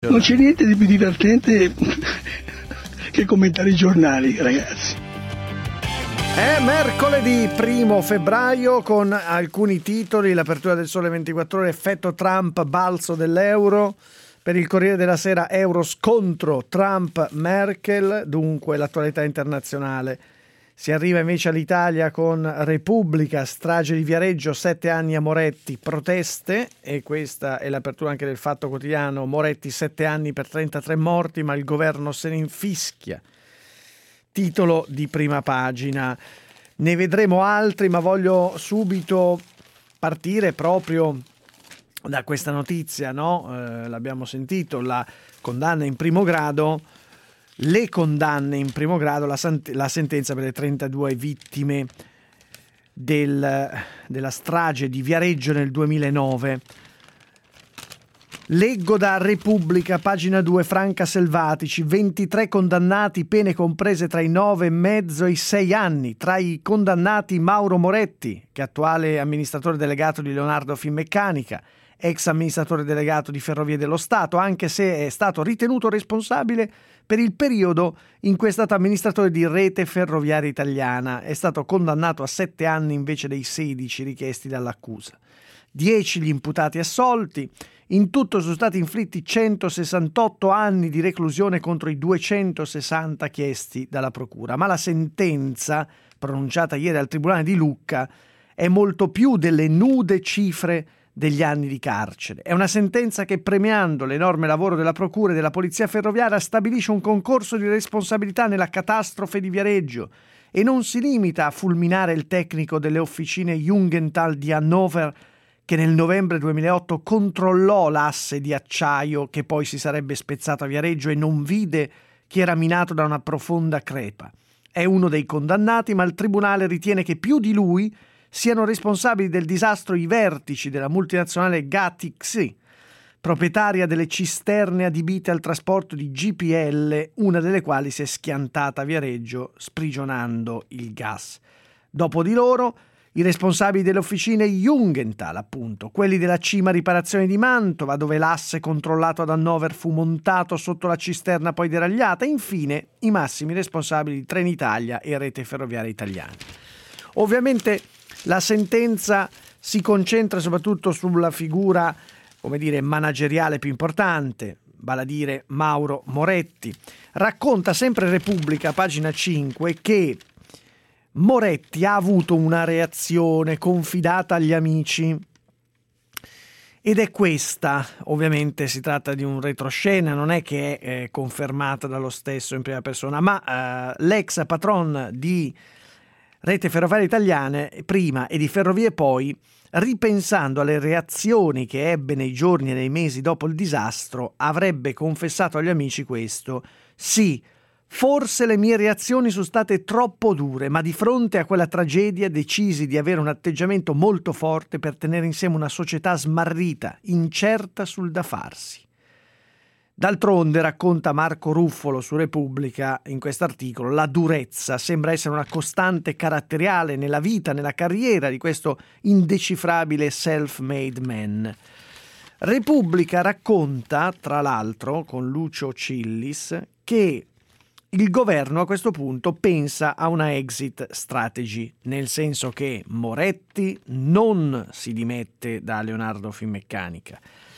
Non c'è niente di più divertente che commentare i giornali, ragazzi. È mercoledì 1 febbraio con alcuni titoli: l'apertura del Sole 24 Ore, effetto Trump, balzo dell'euro. Per il Corriere della Sera, euro scontro Trump-Merkel, dunque l'attualità internazionale. Si arriva invece all'Italia con Repubblica, strage di Viareggio, 7 anni a Moretti, proteste, e questa è l'apertura anche del Fatto Quotidiano. Moretti, 7 anni per 33 morti, ma il governo se ne infischia. Titolo di prima pagina. Ne vedremo altri, ma voglio subito partire proprio da questa notizia, no? L'abbiamo sentito, la condanna in primo grado. Le condanne in primo grado, la sentenza per le 32 vittime della strage di Viareggio nel 2009. Leggo da Repubblica, pagina 2, Franca Selvatici, 23 condannati, pene comprese tra i 9,5 e i 6 anni. Tra i condannati Mauro Moretti, che è attuale amministratore delegato di Leonardo Finmeccanica, ex amministratore delegato di Ferrovie dello Stato, anche se è stato ritenuto responsabile per il periodo in cui è stato amministratore di Rete Ferroviaria Italiana. È stato condannato a 7 anni invece dei 16 richiesti dall'accusa. 10 gli imputati assolti. In tutto sono stati inflitti 168 anni di reclusione contro i 260 chiesti dalla procura. Ma la sentenza, pronunciata ieri al Tribunale di Lucca, è molto più delle nude cifre degli anni di carcere. È una sentenza che, premiando l'enorme lavoro della Procura e della Polizia Ferroviaria, stabilisce un concorso di responsabilità nella catastrofe di Viareggio e non si limita a fulminare il tecnico delle officine Jungenthal di Hannover, che nel novembre 2008 controllò l'asse di acciaio che poi si sarebbe spezzato a Viareggio e non vide che era minato da una profonda crepa. È uno dei condannati, ma il tribunale ritiene che più di lui siano responsabili del disastro i vertici della multinazionale GATX, proprietaria delle cisterne adibite al trasporto di GPL, una delle quali si è schiantata a Viareggio sprigionando il gas. Dopo di loro i responsabili delle officine Jungenthal, appunto, quelli della Cima Riparazione di Mantova, dove l'asse controllato ad Hannover fu montato sotto la cisterna poi deragliata, e infine i massimi responsabili di Trenitalia e Rete Ferroviaria Italiana. Ovviamente la sentenza si concentra soprattutto sulla figura, come dire, manageriale più importante, vale a dire Mauro Moretti. Racconta sempre Repubblica, pagina 5, che Moretti ha avuto una reazione confidata agli amici, ed è questa. Ovviamente si tratta di un retroscena, non è che è confermata dallo stesso in prima persona, ma l'ex patron di Rete Ferroviaria Italiana prima e di Ferrovie poi, ripensando alle reazioni che ebbe nei giorni e nei mesi dopo il disastro, avrebbe confessato agli amici questo: sì, forse le mie reazioni sono state troppo dure, ma di fronte a quella tragedia decisi di avere un atteggiamento molto forte per tenere insieme una società smarrita, incerta sul da farsi. D'altronde, racconta Marco Ruffolo su Repubblica in quest'articolo, la durezza sembra essere una costante caratteriale nella vita, nella carriera di questo indecifrabile self-made man. Repubblica racconta, tra l'altro, con Lucio Cillis, che il governo a questo punto pensa a una exit strategy, nel senso che Moretti non si dimette da Leonardo Finmeccanica,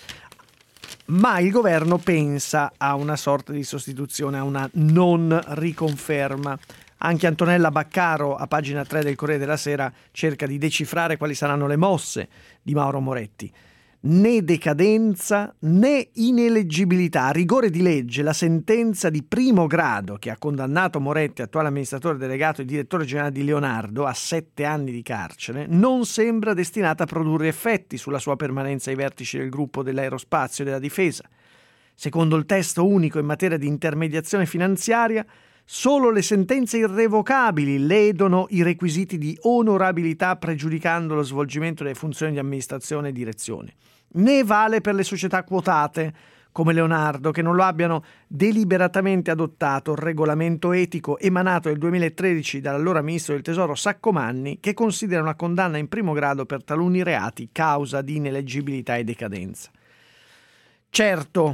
ma il governo pensa a una sorta di sostituzione, a una non riconferma. Anche Antonella Baccaro, a pagina 3 del Corriere della Sera, cerca di decifrare quali saranno le mosse di Mauro Moretti. Né decadenza né ineleggibilità. A rigore di legge, la sentenza di primo grado che ha condannato Moretti, attuale amministratore delegato e direttore generale di Leonardo, a 7 anni di carcere, non sembra destinata a produrre effetti sulla sua permanenza ai vertici del gruppo dell'aerospazio e della difesa. Secondo il testo unico in materia di intermediazione finanziaria, solo le sentenze irrevocabili ledono i requisiti di onorabilità, pregiudicando lo svolgimento delle funzioni di amministrazione e direzione. Né vale per le società quotate come Leonardo, che non lo abbiano deliberatamente adottato il regolamento etico emanato nel 2013 dall'allora ministro del Tesoro Saccomanni, che considera una condanna in primo grado per taluni reati causa di ineleggibilità e decadenza. Certo,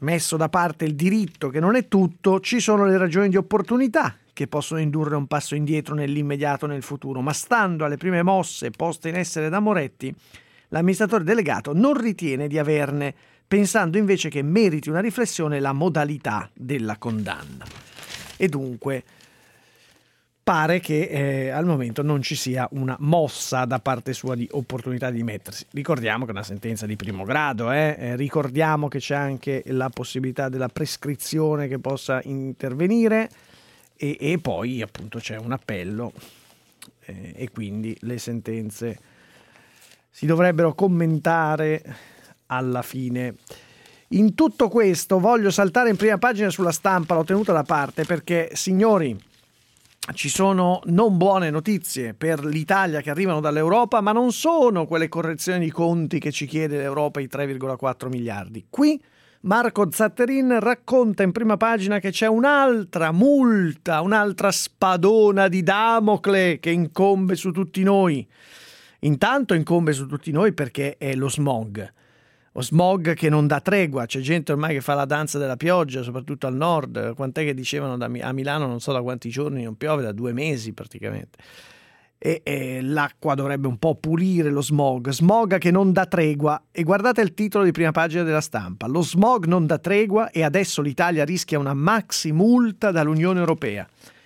messo da parte il diritto, che non è tutto, ci sono le ragioni di opportunità che possono indurre un passo indietro nell'immediato e nel futuro, ma stando alle prime mosse poste in essere da Moretti, l'amministratore delegato non ritiene di averne, pensando invece che meriti una riflessione la modalità della condanna. E dunque pare che al momento non ci sia una mossa da parte sua di opportunità di dimettersi. Ricordiamo che è una sentenza di primo grado, ricordiamo che c'è anche la possibilità della prescrizione che possa intervenire e poi appunto c'è un appello e quindi le sentenze si dovrebbero commentare alla fine. In tutto questo voglio saltare in prima pagina sulla Stampa, l'ho tenuta da parte perché, signori, ci sono non buone notizie per l'Italia che arrivano dall'Europa, ma non sono quelle correzioni di conti che ci chiede l'Europa, i 3,4 miliardi. Qui Marco Zatterin racconta in prima pagina che c'è un'altra multa, un'altra spadona di Damocle che incombe su tutti noi. Intanto incombe su tutti noi perché è lo smog. Lo smog che non dà tregua, c'è gente ormai che fa la danza della pioggia, soprattutto al nord. Quant'è che dicevano a Milano non so da quanti giorni non piove, da 2 mesi praticamente. E l'acqua dovrebbe un po' pulire lo smog che non dà tregua. E guardate il titolo di prima pagina della Stampa: lo smog non dà tregua e adesso l'Italia rischia una maxi multa dall'Unione Europea.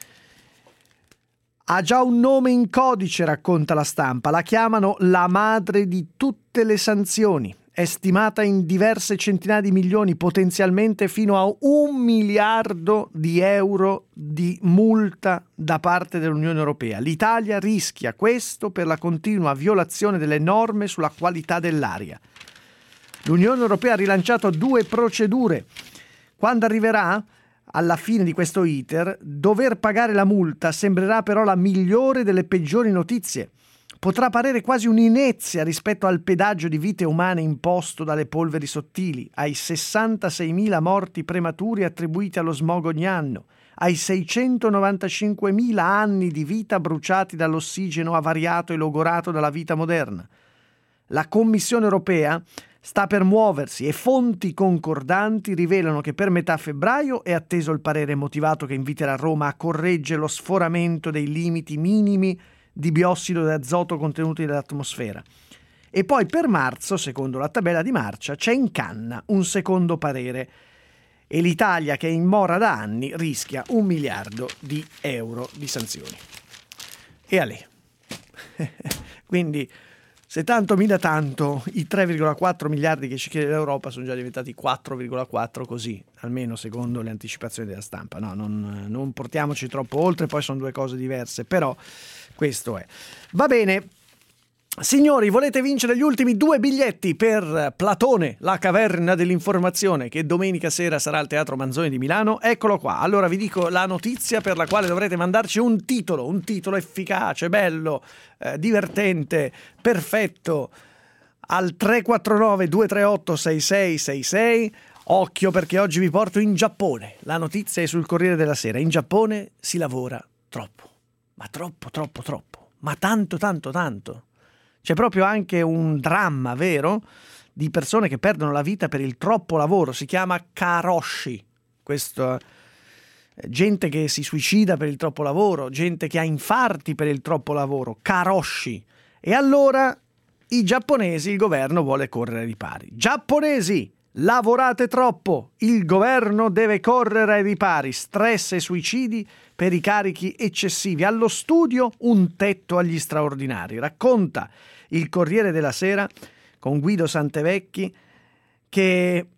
Ha già un nome in codice, racconta la Stampa, la chiamano la madre di tutte le sanzioni. È stimata in diverse centinaia di milioni, potenzialmente fino a 1 miliardo di euro di multa da parte dell'Unione Europea. L'Italia rischia questo per la continua violazione delle norme sulla qualità dell'aria. L'Unione Europea ha rilanciato 2 procedure. Quando arriverà, alla fine di questo iter, dover pagare la multa sembrerà però la migliore delle peggiori notizie. Potrà parere quasi un'inezia rispetto al pedaggio di vite umane imposto dalle polveri sottili, ai 66.000 morti prematuri attribuiti allo smog ogni anno, ai 695.000 anni di vita bruciati dall'ossigeno avariato e logorato dalla vita moderna. La Commissione europea sta per muoversi e fonti concordanti rivelano che per metà febbraio è atteso il parere motivato che inviterà Roma a correggere lo sforamento dei limiti minimi di biossido d'azoto contenuti nell'atmosfera. E poi per marzo, secondo la tabella di marcia, c'è in canna un secondo parere e l'Italia, che è in mora da anni, rischia 1 miliardo di euro di sanzioni. E a lei. Quindi, se tanto mi dà tanto, i 3,4 miliardi che ci chiede l'Europa sono già diventati 4,4 così, almeno secondo le anticipazioni della Stampa. No, non portiamoci troppo oltre, poi sono 2 cose diverse, però questo è. Va bene. Signori, volete vincere gli ultimi 2 biglietti per Platone, la caverna dell'informazione, che domenica sera sarà al Teatro Manzoni di Milano? Eccolo qua. Allora vi dico la notizia per la quale dovrete mandarci un titolo efficace, bello, divertente, perfetto, al 349 238 6666. Occhio, perché oggi vi porto in Giappone. La notizia è sul Corriere della Sera. In Giappone si lavora troppo, ma troppo, ma tanto. C'è proprio anche un dramma, vero? Di persone che perdono la vita per il troppo lavoro. Si chiama karoshi. Questo, gente che si suicida per il troppo lavoro, gente che ha infarti per il troppo lavoro. Karoshi. E allora i giapponesi, il governo vuole correre ai ripari. Giapponesi, lavorate troppo. Il governo deve correre ai ripari. Stress e suicidi per i carichi eccessivi. Allo studio un tetto agli straordinari. Racconta il Corriere della Sera con Guido Santevecchi che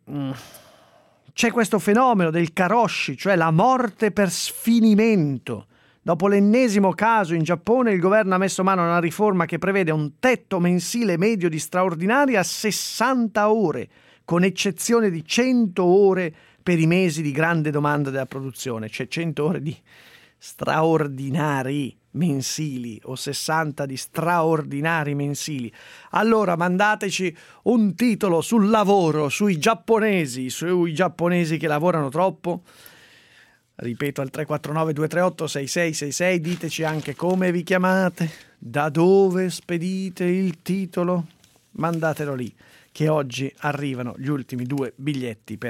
c'è questo fenomeno del karoshi, cioè la morte per sfinimento. Dopo l'ennesimo caso in Giappone, il governo ha messo mano a una riforma che prevede un tetto mensile medio di straordinari a 60 ore, con eccezione di 100 ore per i mesi di grande domanda della produzione, cioè 100 ore di straordinari mensili o 60 di straordinari mensili. Allora mandateci un titolo sul lavoro, sui giapponesi che lavorano troppo. Ripeto, al 349 238 6666, diteci anche come vi chiamate, da dove spedite il titolo, mandatelo lì, che oggi arrivano gli ultimi 2 biglietti per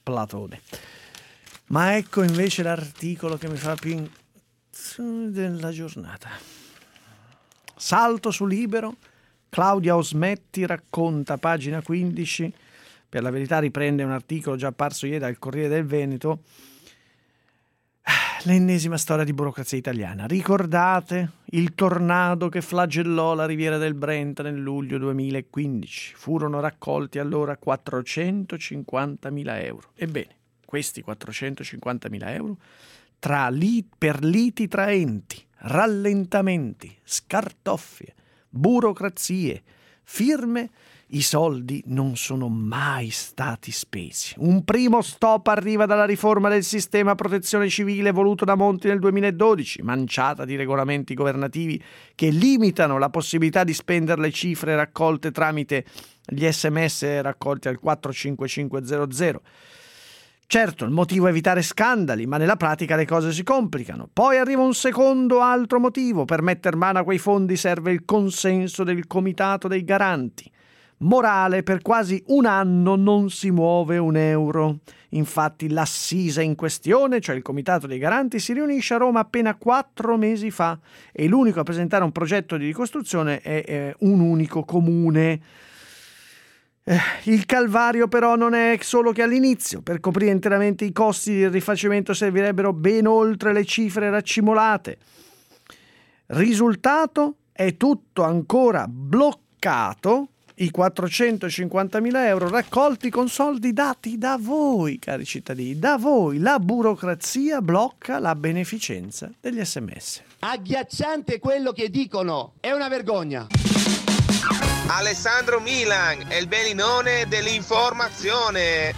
Platone. Ma ecco invece l'articolo che mi fa più della giornata. Salto su Libero, Claudia Osmetti racconta, pagina 15, per la verità riprende un articolo già apparso ieri dal Corriere del Veneto, l'ennesima storia di burocrazia italiana. Ricordate il tornado che flagellò la riviera del Brenta nel luglio 2015? Furono raccolti allora 450.000 euro. Ebbene, questi 450.000 euro per liti tra enti, rallentamenti, scartoffie, burocrazie, firme, i soldi non sono mai stati spesi. Un primo stop arriva dalla riforma del sistema protezione civile voluto da Monti nel 2012, manciata di regolamenti governativi che limitano la possibilità di spendere le cifre raccolte tramite gli SMS raccolti al 45500. Certo, il motivo è evitare scandali, ma nella pratica le cose si complicano. Poi arriva un secondo altro motivo. Per metter mano a quei fondi serve il consenso del Comitato dei Garanti. Morale, per quasi un anno non si muove un euro. Infatti l'assise in questione, cioè il Comitato dei Garanti, si riunisce a Roma appena 4 mesi fa e l'unico a presentare un progetto di ricostruzione è un unico comune. Il calvario però non è solo che all'inizio. Per coprire interamente i costi del rifacimento servirebbero ben oltre le cifre raccimolate. Risultato è tutto ancora bloccato, i 450.000 euro raccolti con soldi dati da voi, cari cittadini, da voi. La burocrazia blocca la beneficenza degli SMS. Agghiacciante quello che dicono, è una vergogna. Alessandro Milan è il Bellinone dell'informazione.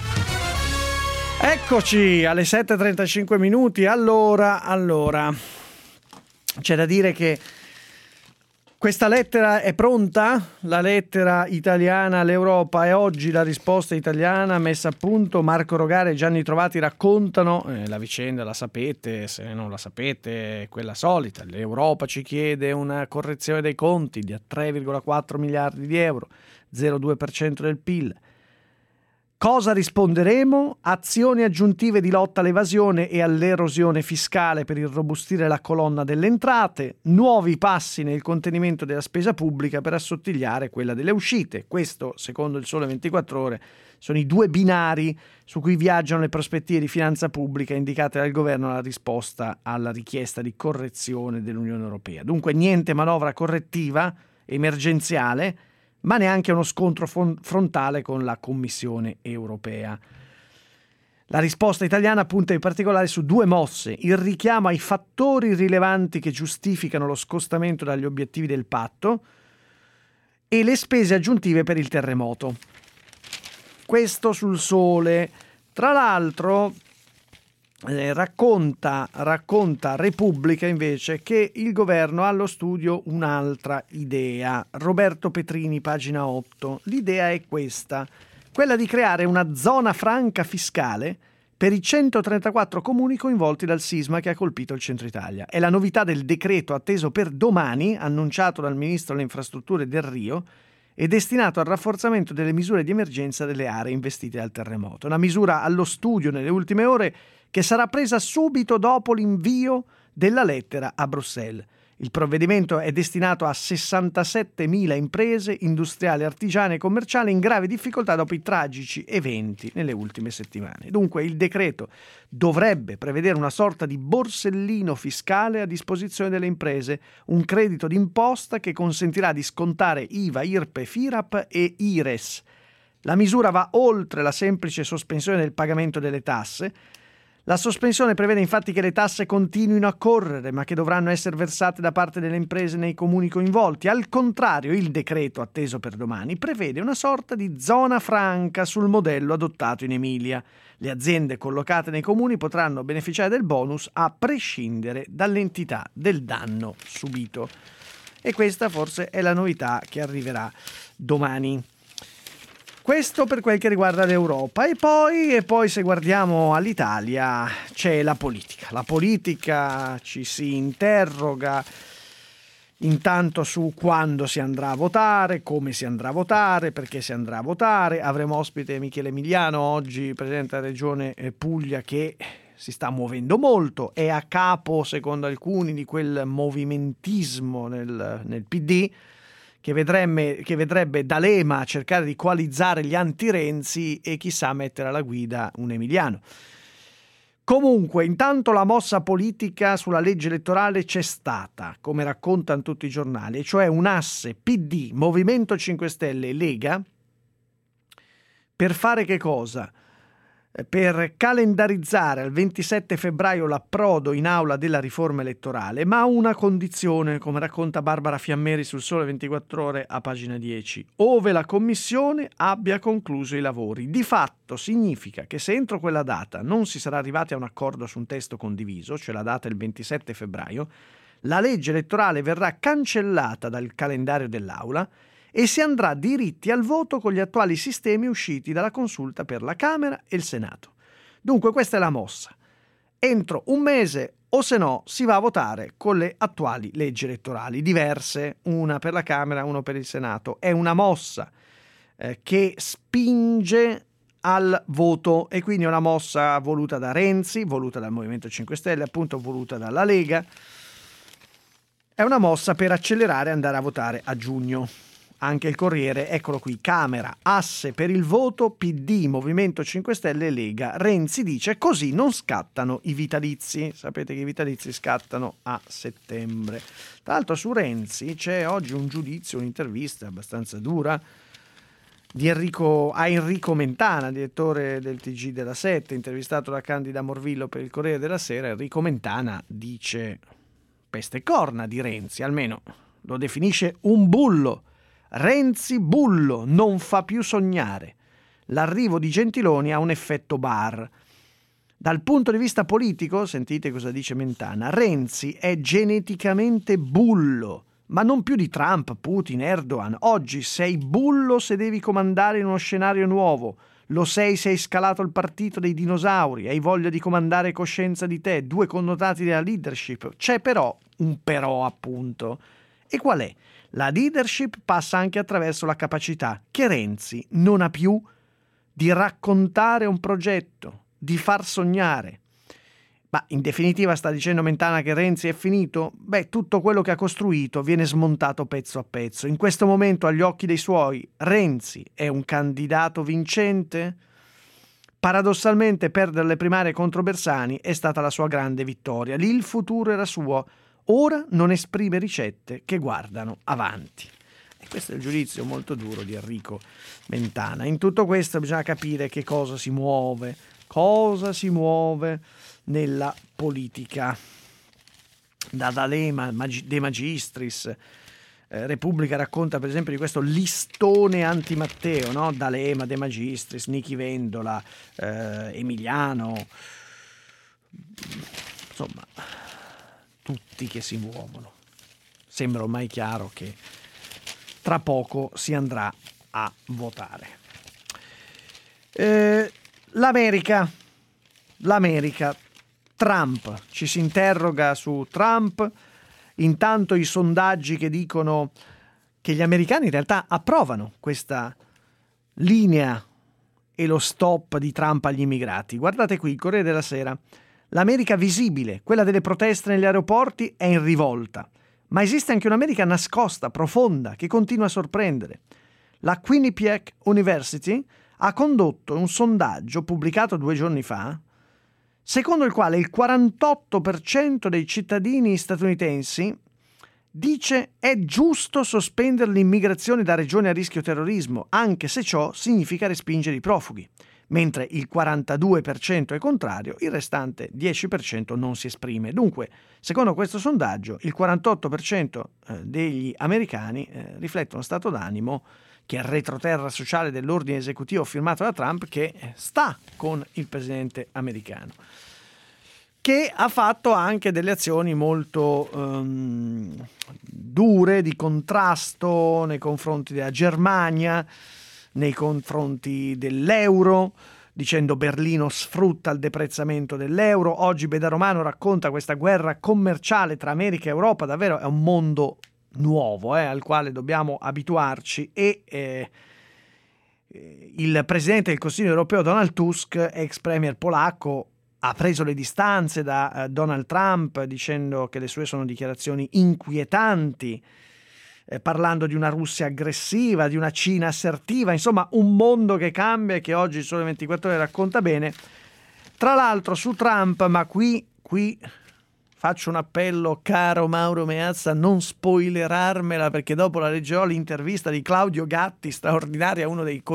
Eccoci alle 7:35 minuti. Allora, c'è da dire che questa lettera è pronta, la lettera italiana all'Europa, e oggi la risposta italiana messa a punto. Marco Rogare e Gianni Trovati raccontano la vicenda, la sapete, se non la sapete è quella solita. L'Europa ci chiede una correzione dei conti di 3,4 miliardi di euro, 0,2% del PIL. Cosa risponderemo? Azioni aggiuntive di lotta all'evasione e all'erosione fiscale per irrobustire la colonna delle entrate, nuovi passi nel contenimento della spesa pubblica per assottigliare quella delle uscite. Questo, secondo il Sole 24 Ore, sono i due binari su cui viaggiano le prospettive di finanza pubblica indicate dal governo alla risposta alla richiesta di correzione dell'Unione Europea. Dunque niente manovra correttiva, emergenziale, ma neanche uno scontro frontale con la Commissione europea. La risposta italiana punta in particolare su due mosse: il richiamo ai fattori rilevanti che giustificano lo scostamento dagli obiettivi del patto e le spese aggiuntive per il terremoto. Questo sul Sole. Tra l'altro racconta Repubblica invece che il governo ha allo studio un'altra idea. Roberto Petrini, pagina 8. L'idea è questa, quella di creare una zona franca fiscale per i 134 comuni coinvolti dal sisma che ha colpito il centro Italia. È la novità del decreto atteso per domani, annunciato dal ministro delle infrastrutture Delrio, e destinato al rafforzamento delle misure di emergenza delle aree investite dal terremoto. Una misura allo studio nelle ultime ore che sarà presa subito dopo l'invio della lettera a Bruxelles. Il provvedimento è destinato a 67.000 imprese industriali, artigiane e commerciali in grave difficoltà dopo i tragici eventi nelle ultime settimane. Dunque il decreto dovrebbe prevedere una sorta di borsellino fiscale a disposizione delle imprese, un credito d'imposta che consentirà di scontare IVA, IRPEF, IRAP e IRES. La misura va oltre la semplice sospensione del pagamento delle tasse. La sospensione prevede infatti che le tasse continuino a correre, ma che dovranno essere versate da parte delle imprese nei comuni coinvolti. Al contrario, il decreto atteso per domani prevede una sorta di zona franca sul modello adottato in Emilia. Le aziende collocate nei comuni potranno beneficiare del bonus a prescindere dall'entità del danno subito. E questa forse è la novità che arriverà domani. Questo per quel che riguarda l'Europa. E poi se guardiamo all'Italia c'è la politica. La politica ci si interroga Intanto su quando si andrà a votare, come si andrà a votare, perché si andrà a votare. Avremo ospite Michele Emiliano, oggi presidente della regione Puglia, che si sta muovendo molto, è a capo, secondo alcuni, di quel movimentismo nel PD che vedrebbe D'Alema cercare di coalizzare gli anti-Renzi e chissà mettere alla guida un Emiliano. Comunque, intanto la mossa politica sulla legge elettorale c'è stata, come raccontano tutti i giornali, e cioè un asse PD, Movimento 5 Stelle e Lega, per fare che cosa? Per calendarizzare al 27 febbraio l'approdo in aula della riforma elettorale, ma a una condizione, come racconta Barbara Fiammeri sul Sole 24 Ore a pagina 10, ove la Commissione abbia concluso i lavori. Di fatto significa che se entro quella data non si sarà arrivati a un accordo su un testo condiviso, cioè la data è il 27 febbraio, la legge elettorale verrà cancellata dal calendario dell'aula e si andrà diritti al voto con gli attuali sistemi usciti dalla consulta per la Camera e il Senato. Dunque questa è la mossa. Entro un mese o se no si va a votare con le attuali leggi elettorali diverse, una per la Camera, una per il Senato. È una mossa che spinge al voto e quindi è una mossa voluta da Renzi, voluta dal Movimento 5 Stelle, appunto voluta dalla Lega. È una mossa per accelerare e andare a votare a giugno. Anche il Corriere, eccolo qui, Camera, asse per il voto, PD, Movimento 5 Stelle e Lega. Renzi dice così non scattano i vitalizi. Sapete che i vitalizi scattano a settembre. Tra l'altro su Renzi c'è oggi un giudizio, un'intervista abbastanza dura di Enrico Mentana, direttore del TG della 7, intervistato da Candida Morvillo per il Corriere della Sera. Enrico Mentana dice peste e corna di Renzi, almeno lo definisce un bullo. Renzi bullo, non fa più sognare. L'arrivo di Gentiloni ha un effetto bar. Dal punto di vista politico, sentite cosa dice Mentana, Renzi è geneticamente bullo, ma non più di Trump, Putin, Erdogan. Oggi sei bullo se devi comandare in uno scenario nuovo. Lo sei se hai scalato il partito dei dinosauri, hai voglia di comandare coscienza di te, due connotati della leadership. C'è però un però, appunto. E qual è? La leadership passa anche attraverso la capacità che Renzi non ha più di raccontare un progetto, di far sognare. Ma in definitiva sta dicendo Mentana che Renzi è finito? Beh, tutto quello che ha costruito viene smontato pezzo a pezzo. In questo momento, agli occhi dei suoi, Renzi è un candidato vincente? Paradossalmente, perdere le primarie contro Bersani è stata la sua grande vittoria. Lì il futuro era suo. Ora non esprime ricette che guardano avanti. E questo è il giudizio molto duro di Enrico Mentana. In tutto questo bisogna capire che cosa si muove nella politica. Da D'Alema, De Magistris, Repubblica racconta per esempio di questo listone anti-Matteo, no? D'Alema, De Magistris, Nichi Vendola, Emiliano, insomma tutti che si muovono. Sembra ormai chiaro che tra poco si andrà a votare. L'America, Trump, ci si interroga su Trump, intanto i sondaggi che dicono che gli americani in realtà approvano questa linea e lo stop di Trump agli immigrati. Guardate qui, il Corriere della Sera. L'America visibile, quella delle proteste negli aeroporti, è in rivolta. Ma esiste anche un'America nascosta, profonda, che continua a sorprendere. La Quinnipiac University ha condotto un sondaggio pubblicato 2 giorni fa, secondo il quale il 48% dei cittadini statunitensi dice è giusto sospendere l'immigrazione da regioni a rischio terrorismo, anche se ciò significa respingere i profughi. Mentre il 42% è contrario, il restante 10% non si esprime. Dunque, secondo questo sondaggio, il 48% degli americani riflette uno stato d'animo che è il retroterra sociale dell'ordine esecutivo firmato da Trump, che sta con il presidente americano, che ha fatto anche delle azioni molto dure di contrasto nei confronti della Germania, nei confronti dell'euro, dicendo Berlino sfrutta il deprezzamento dell'euro. Oggi Beda Romano racconta questa guerra commerciale tra America e Europa, davvero è un mondo nuovo al quale dobbiamo abituarci, e il presidente del Consiglio europeo Donald Tusk, ex premier polacco, ha preso le distanze da Donald Trump, dicendo che le sue sono dichiarazioni inquietanti, parlando di una Russia aggressiva, di una Cina assertiva, insomma un mondo che cambia e che oggi il Sole 24 Ore racconta bene. Tra l'altro su Trump, ma qui faccio un appello, caro Mauro Meazza, non spoilerarmela, perché dopo la leggerò l'intervista di Claudio Gatti, straordinaria, uno dei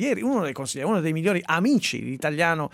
migliori amici, l'italiano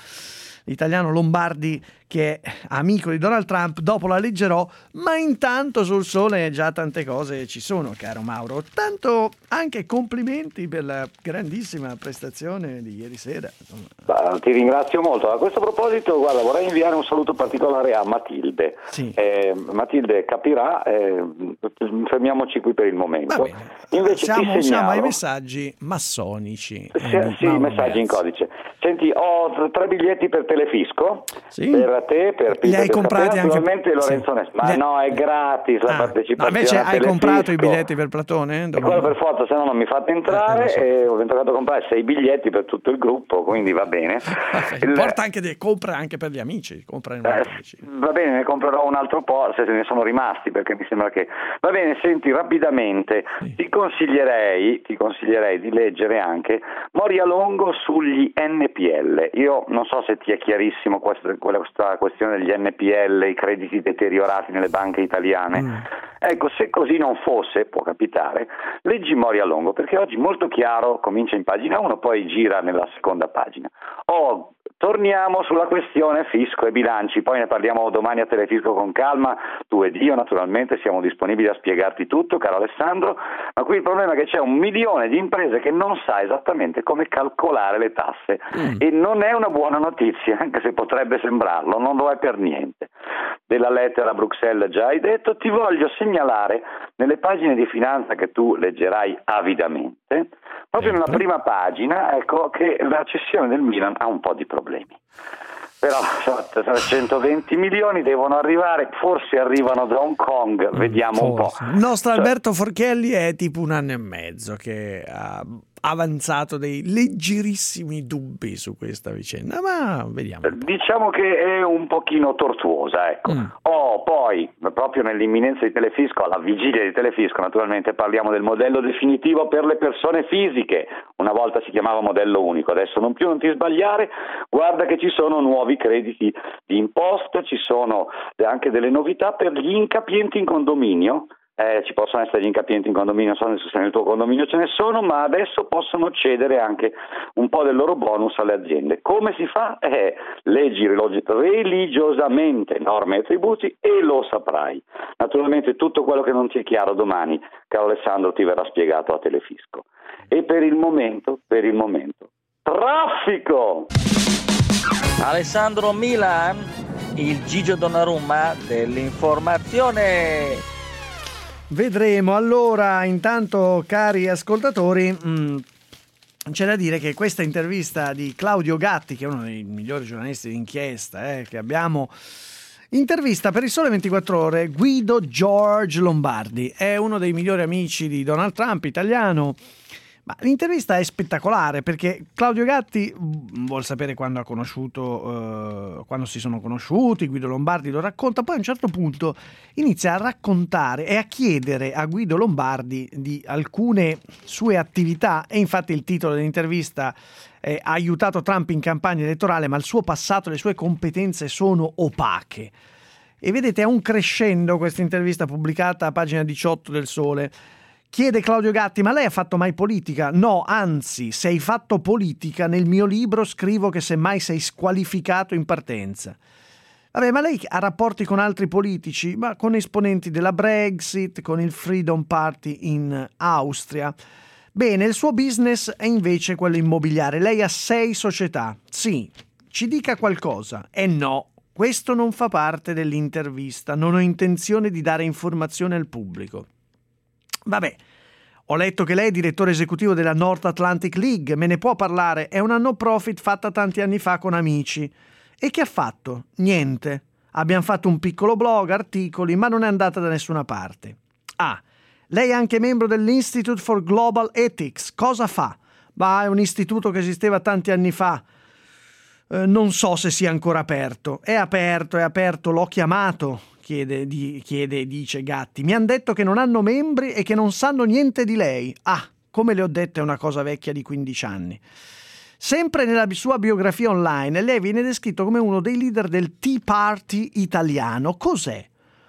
Lombardi, che è amico di Donald Trump. Dopo la leggerò, ma intanto sul Sole già tante cose ci sono, caro Mauro. Tanto anche complimenti per la grandissima prestazione di ieri sera. Ti ringrazio molto. A questo proposito, guarda, vorrei inviare un saluto particolare a Matilde. Sì. Matilde capirà, fermiamoci qui per il momento. Va bene. Invece siamo ai messaggi massonici. Sì, messaggi in codice. Senti, ho 3 biglietti per Telefisco, sì, per te, per li hai comprati anche? naturalmente Lorenzo Ness. Ma no, è gratis la partecipazione. Ma invece a hai Telefisco. Comprato i biglietti per Platone? E quello per forza, se no non mi fate entrare, so. e ho tentato di comprare 6 biglietti per tutto il gruppo, quindi va bene. Importa anche compra anche per gli amici, va bene, ne comprerò un altro po' se ne sono rimasti, perché mi sembra che... Va bene, senti, rapidamente, sì. Ti consiglierei di leggere anche Moria Longo sugli NPL. Io non so se ti è chiarissimo questa questione degli NPL, i crediti deteriorati nelle banche italiane. Ecco, se così non fosse, può capitare, leggi Moria Longo, perché oggi molto chiaro, comincia in pagina 1, poi gira nella seconda pagina. Torniamo sulla questione fisco e bilanci, poi ne parliamo domani a Telefisco con calma, tu ed io naturalmente siamo disponibili a spiegarti tutto, caro Alessandro, ma qui il problema è che c'è 1 milione di imprese che non sa esattamente come calcolare le tasse e non è una buona notizia, anche se potrebbe sembrarlo, non lo è per niente. Della lettera a Bruxelles già hai detto, ti voglio segnalare nelle pagine di finanza che tu leggerai avidamente, proprio nella prima pagina, ecco, che la cessione del Milan ha un po' di problemi. Però 120 milioni devono arrivare, forse arrivano da Hong Kong, vediamo un po'. Il nostro Alberto Forchelli è tipo 1 anno e mezzo che ha avanzato dei leggerissimi dubbi su questa vicenda, ma vediamo. Diciamo che è un pochino tortuosa, ecco. Poi, proprio nell'imminenza di Telefisco, alla vigilia di Telefisco, naturalmente parliamo del modello definitivo per le persone fisiche. Una volta si chiamava modello unico, adesso non più, non ti sbagliare. Guarda che ci sono nuovi crediti di imposta, ci sono anche delle novità per gli incapienti in condominio. Ci possono essere gli incapienti in condominio, non so se nel tuo condominio ce ne sono, ma adesso possono cedere anche un po' del loro bonus alle aziende. Come si fa? Leggi religiosamente norme e tributi e lo saprai. Naturalmente tutto quello che non ti è chiaro domani, caro Alessandro, ti verrà spiegato a Telefisco. E per il momento, traffico! Alessandro Milan, il Gigio Donnarumma dell'informazione. Vedremo. Allora, intanto, cari ascoltatori, c'è da dire che questa intervista di Claudio Gatti, che è uno dei migliori giornalisti d'inchiesta che abbiamo, intervista per il Sole 24 Ore Guido George Lombardi, è uno dei migliori amici di Donald Trump, italiano. Ma l'intervista è spettacolare perché Claudio Gatti vuol sapere quando ha conosciuto, quando si sono conosciuti, Guido Lombardi lo racconta, poi a un certo punto inizia a raccontare e a chiedere a Guido Lombardi di alcune sue attività, e infatti il titolo dell'intervista è "Ha aiutato Trump in campagna elettorale, ma il suo passato e le sue competenze sono opache". E vedete, è un crescendo questa intervista pubblicata a pagina 18 del Sole. Chiede Claudio Gatti: ma lei ha fatto mai politica? No, anzi, se hai fatto politica, nel mio libro scrivo che semmai sei squalificato in partenza. Vabbè, ma lei ha rapporti con altri politici? Ma con esponenti della Brexit, con il Freedom Party in Austria. Bene, il suo business è invece quello immobiliare. Lei ha 6 società. Sì, ci dica qualcosa. No, questo non fa parte dell'intervista. Non ho intenzione di dare informazioni al pubblico. Vabbè, ho letto che lei è direttore esecutivo della North Atlantic League, me ne può parlare? È una no profit fatta tanti anni fa con amici. E che ha fatto? Niente. Abbiamo fatto un piccolo blog, articoli, ma non è andata da nessuna parte. Lei è anche membro dell'Institute for Global Ethics. Cosa fa? Ma è un istituto che esisteva tanti anni fa. Non so se sia ancora aperto. È aperto, l'ho chiamato, dice Gatti. Mi hanno detto che non hanno membri e che non sanno niente di lei. Ah, come le ho detto, è una cosa vecchia di 15 anni. Sempre nella sua biografia online, lei viene descritto come uno dei leader del Tea Party italiano. Cos'è?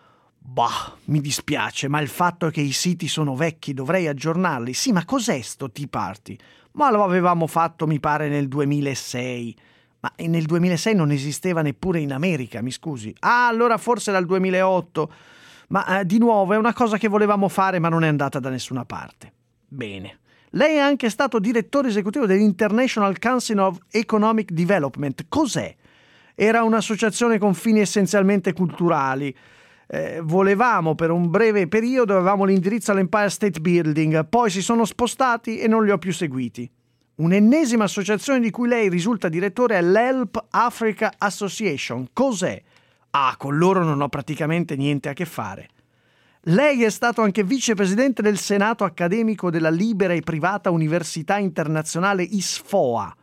Bah, mi dispiace, ma il fatto è che i siti sono vecchi, dovrei aggiornarli. Sì, ma cos'è sto Tea Party? Ma lo avevamo fatto, mi pare, nel 2006. Ma nel 2006 non esisteva neppure in America, mi scusi. Ah, allora forse dal 2008. Ma di nuovo è una cosa che volevamo fare, ma non è andata da nessuna parte. Bene. Lei è anche stato direttore esecutivo dell'International Council of Economic Development. Cos'è? Era un'associazione con fini essenzialmente culturali. Volevamo per un breve periodo, avevamo l'indirizzo all'Empire State Building, poi si sono spostati e non li ho più seguiti. Un'ennesima associazione di cui lei risulta direttore è l'Help Africa Association. Cos'è? Ah, con loro non ho praticamente niente a che fare. Lei è stato anche vicepresidente del Senato accademico della Libera e Privata Università Internazionale ISFOA.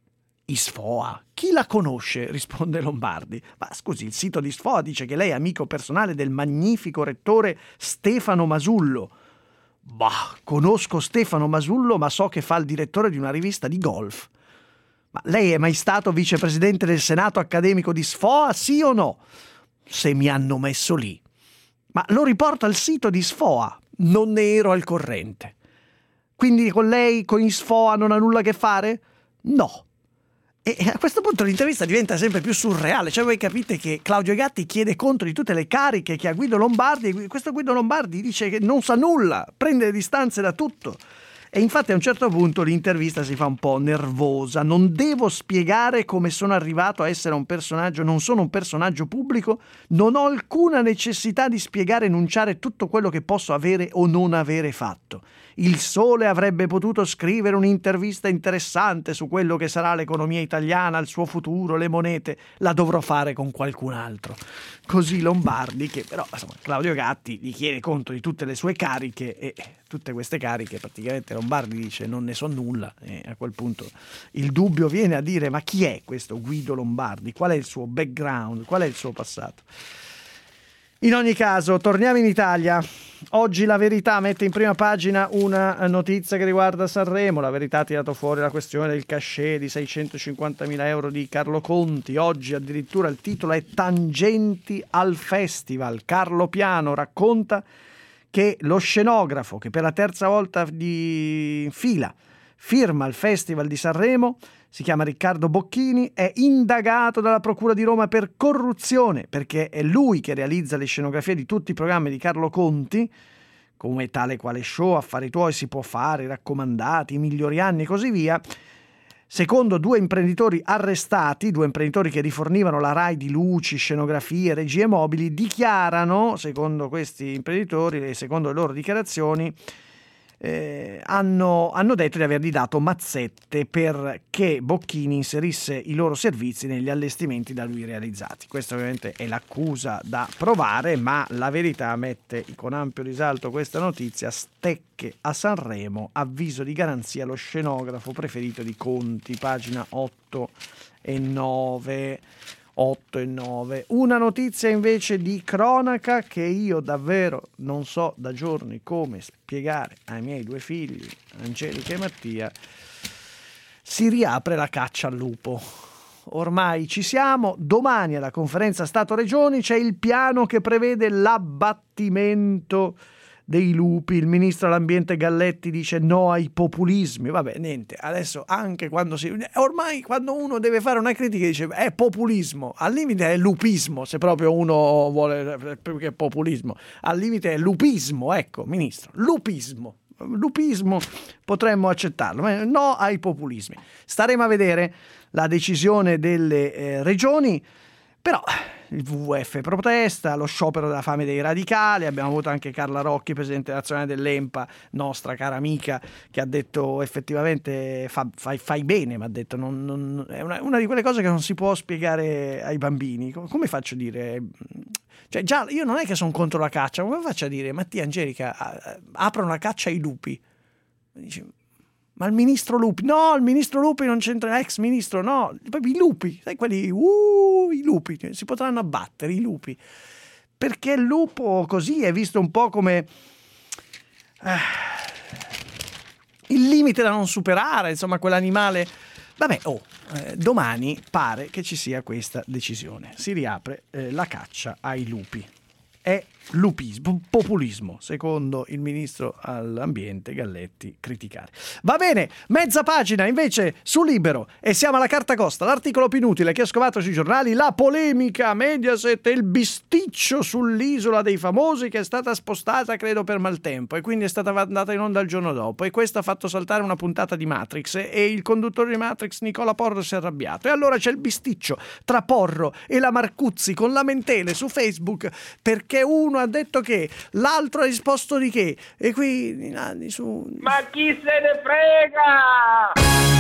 ISFOA? Chi la conosce? Risponde Lombardi. Ma scusi, il sito di ISFOA dice che lei è amico personale del magnifico rettore Stefano Masullo. Bah, conosco Stefano Masullo, ma so che fa il direttore di una rivista di golf. Ma lei è mai stato vicepresidente del Senato accademico di ISFOA, sì o no? Se mi hanno messo lì. Ma lo riporta il sito di ISFOA. Non ne ero al corrente. Quindi con lei, con ISFOA, non ha nulla a che fare? No. E a questo punto l'intervista diventa sempre più surreale. Cioè voi capite che Claudio Gatti chiede conto di tutte le cariche che ha Guido Lombardi e questo Guido Lombardi dice che non sa nulla, prende le distanze da tutto. E infatti a un certo punto l'intervista si fa un po' nervosa. Non devo spiegare come sono arrivato a essere un personaggio, non sono un personaggio pubblico, non ho alcuna necessità di spiegare e enunciare tutto quello che posso avere o non avere fatto. Il Sole avrebbe potuto scrivere un'intervista interessante su quello che sarà l'economia italiana, il suo futuro, le monete. La dovrò fare con qualcun altro. Così Lombardi, che però insomma, Claudio Gatti gli chiede conto di tutte le sue cariche e tutte queste cariche praticamente Lombardi dice non ne so nulla e a quel punto il dubbio viene a dire ma chi è questo Guido Lombardi? Qual è il suo background? Qual è il suo passato? In ogni caso, torniamo in Italia. Oggi La Verità mette in prima pagina una notizia che riguarda Sanremo. La Verità ha tirato fuori la questione del cachet di 650.000 euro di Carlo Conti. Oggi addirittura il titolo è Tangenti al Festival. Carlo Piano racconta che lo scenografo che per la terza volta di fila firma il Festival di Sanremo, si chiama Riccardo Bocchini, è indagato dalla Procura di Roma per corruzione, perché è lui che realizza le scenografie di tutti i programmi di Carlo Conti, come Tale Quale Show, Affari Tuoi, Si Può Fare, Raccomandati, I Migliori Anni e così via. Secondo due imprenditori arrestati, due imprenditori che rifornivano la RAI di luci, scenografie, regie mobili, dichiarano, secondo questi imprenditori e secondo le loro dichiarazioni, hanno detto di avergli dato mazzette perché Bocchini inserisse i loro servizi negli allestimenti da lui realizzati. Questa ovviamente è l'accusa da provare, ma La Verità mette con ampio risalto questa notizia: stecche a Sanremo, avviso di garanzia lo scenografo preferito di Conti, pagina 8 e 9. Una notizia invece di cronaca che io davvero non so da giorni come spiegare ai miei due figli, Angelica e Mattia. Si riapre la caccia al lupo. Ormai ci siamo. Domani alla conferenza Stato-Regioni c'è il piano che prevede l'abbattimento dei lupi. Il ministro dell'ambiente Galletti dice no ai populismi. Vabbè, niente, adesso anche ormai quando uno deve fare una critica dice è populismo, al limite è lupismo, se proprio uno vuole più che populismo, al limite è lupismo, ecco, ministro, lupismo potremmo accettarlo, ma no ai populismi. Staremo a vedere la decisione delle regioni, però il WWF protesta, lo sciopero della fame dei radicali, abbiamo avuto anche Carla Rocchi, presidente nazionale dell'ENPA, nostra cara amica, che ha detto effettivamente fai bene, ma ha detto è una di quelle cose che non si può spiegare ai bambini. Come faccio a dire? Cioè, già, io non è che sono contro la caccia, come faccio a dire, Mattia, Angelica, aprono la caccia ai lupi? Dice, ma il ministro Lupi, no, il ministro Lupi non c'entra, ex ministro, no, proprio i lupi, sai quelli, i lupi, si potranno abbattere i lupi, perché il lupo così è visto un po' come il limite da non superare, insomma, quell'animale. Vabbè, domani pare che ci sia questa decisione, si riapre la caccia ai lupi. È lupismo, populismo, secondo il ministro all'ambiente Galletti, criticare. Va bene, mezza pagina invece su Libero e siamo alla carta costa, l'articolo più inutile che ho scovato sui giornali, la polemica Mediaset e il bisticcio sull'isola dei famosi che è stata spostata credo per maltempo e quindi è stata andata in onda il giorno dopo e questo ha fatto saltare una puntata di Matrix e il conduttore di Matrix Nicola Porro si è arrabbiato e allora c'è il bisticcio tra Porro e la Marcuzzi con lamentele su Facebook perché uno ha detto che, l'altro ha risposto di che, e qui su... Ma chi se ne frega?